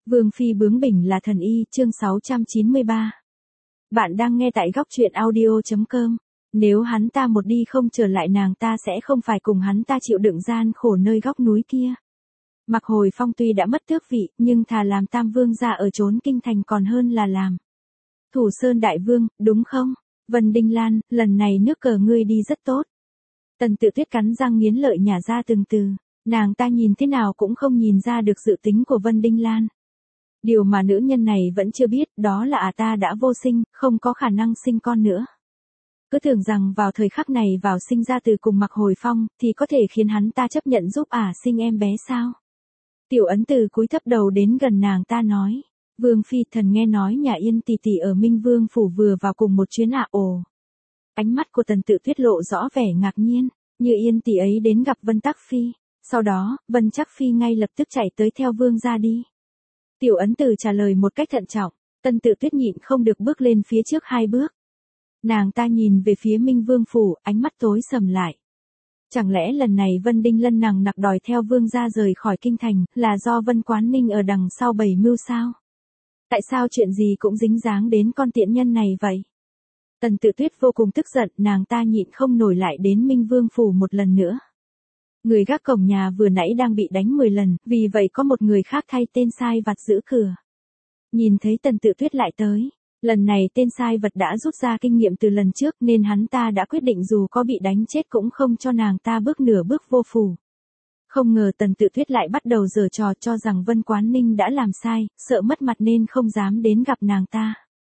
Vương phi bướng bỉnh là thần y, chương 693. Bạn đang nghe tại góc truyện audio.com. Nếu hắn ta một đi không trở lại nàng ta sẽ không phải cùng hắn ta chịu đựng gian khổ nơi góc núi kia. Mặc Hồi Phong tuy đã mất tước vị, nhưng thà làm tam vương gia ở trốn kinh thành còn hơn là làm Thủ Sơn đại vương, đúng không? Vân Đinh Lan, lần này nước cờ ngươi đi rất tốt. Tần Tự Tuyết cắn răng nghiến lợi nhả ra từng từ, nàng ta nhìn thế nào cũng không nhìn ra được dự tính của Vân Đinh Lan. Điều mà nữ nhân này vẫn chưa biết, đó là ta đã vô sinh, không có khả năng sinh con nữa. Cứ tưởng rằng vào thời khắc này vào sinh ra từ cùng Mặc Hồi Phong, thì có thể khiến hắn ta chấp nhận giúp sinh em bé sao? Tiểu Ấn Từ cúi thấp đầu đến gần nàng ta nói, Vương phi thần nghe nói nhà Yên tỷ tỷ ở Minh Vương phủ vừa vào cùng một chuyến ồ. Ánh mắt của Tần Tự Tuyết lộ rõ vẻ ngạc nhiên, như Yên tỷ ấy đến gặp Vân Tắc Phi, sau đó, Vân Trắc Phi ngay lập tức chạy tới theo vương gia đi. Tiểu Ấn Từ trả lời một cách thận trọng, Tần Tự Tuyết nhịn không được bước lên phía trước 2 bước. Nàng ta nhìn về phía Minh Vương phủ, ánh mắt tối sầm lại. Chẳng lẽ lần này Vân Đinh Lân nằng nặc đòi theo vương gia rời khỏi kinh thành, là do Vân Quán Ninh ở đằng sau bày mưu sao? Tại sao chuyện gì cũng dính dáng đến con tiện nhân này vậy? Tần Tự Tuyết vô cùng tức giận, nàng ta nhịn không nổi lại đến Minh Vương phủ một lần nữa. Người gác cổng nhà vừa nãy đang bị đánh 10 lần, vì vậy có một người khác thay tên sai vặt giữ cửa. Nhìn thấy Tần Tự Tuyết lại tới, lần này tên sai vật đã rút ra kinh nghiệm từ lần trước nên hắn ta đã quyết định dù có bị đánh chết cũng không cho nàng ta bước nửa bước vô phủ. Không ngờ Tần Tự Tuyết lại bắt đầu giở trò cho rằng Vân Quán Ninh đã làm sai, sợ mất mặt nên không dám đến gặp nàng ta.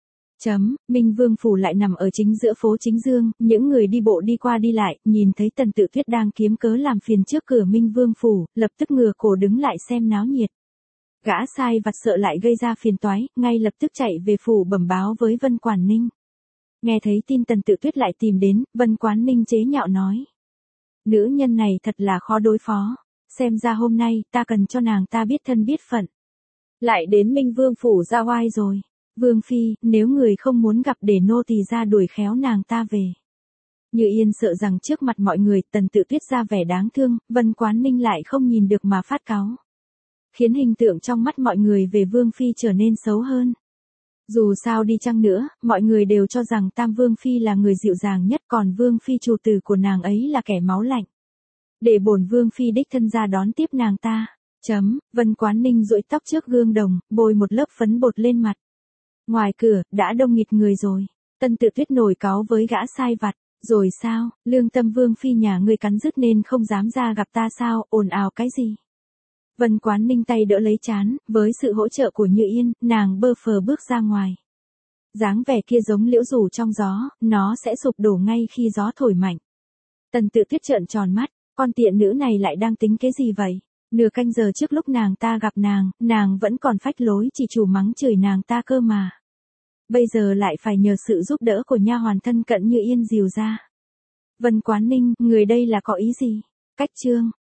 Minh Vương phủ lại nằm ở chính giữa phố Chính Dương, những người đi bộ đi qua đi lại, nhìn thấy Tần Tự Tuyết đang kiếm cớ làm phiền trước cửa Minh Vương phủ, lập tức ngửa cổ đứng lại xem náo nhiệt. Gã sai vặt sợ lại gây ra phiền toái, ngay lập tức chạy về phủ bẩm báo với Vân Quán Ninh. Nghe thấy tin Tần Tự Tuyết lại tìm đến, Vân Quán Ninh chế nhạo nói. Nữ nhân này thật là khó đối phó, xem ra hôm nay ta cần cho nàng ta biết thân biết phận. Lại đến Minh Vương phủ ra oai rồi. Vương phi, nếu người không muốn gặp để nô tỳ ra đuổi khéo nàng ta về. Như Yên sợ rằng trước mặt mọi người Tần Tự Tuyết ra vẻ đáng thương, Vân Quán Ninh lại không nhìn được mà phát cáu. Khiến hình tượng trong mắt mọi người về Vương phi trở nên xấu hơn. Dù sao đi chăng nữa, mọi người đều cho rằng Tam Vương phi là người dịu dàng nhất, còn Vương phi chủ tử của nàng ấy là kẻ máu lạnh. Để bổn Vương phi đích thân ra đón tiếp nàng ta. Vân Quán Ninh duỗi tóc trước gương đồng, bôi một lớp phấn bột lên mặt. Ngoài cửa, đã đông nghịt người rồi. Tần Tự Tuyết nổi cáu với gã sai vặt. Rồi sao, lương tâm Vương phi nhà ngươi cắn rứt nên không dám ra gặp ta sao, ồn ào cái gì? Vân Quán Ninh tay đỡ lấy trán, với sự hỗ trợ của Như Yên, nàng bơ phờ bước ra ngoài. Dáng vẻ kia giống liễu rủ trong gió, nó sẽ sụp đổ ngay khi gió thổi mạnh. Tần Tự Tuyết trợn tròn mắt, con tiện nữ này lại đang tính cái gì vậy? Nửa canh giờ trước lúc nàng ta gặp nàng vẫn còn phách lối chỉ chủ mắng chửi nàng ta cơ mà. Bây giờ lại phải nhờ sự giúp đỡ của nha hoàn thân cận Như Yên dìu ra. Vân Quán Ninh, người đây là có ý gì? Cách chương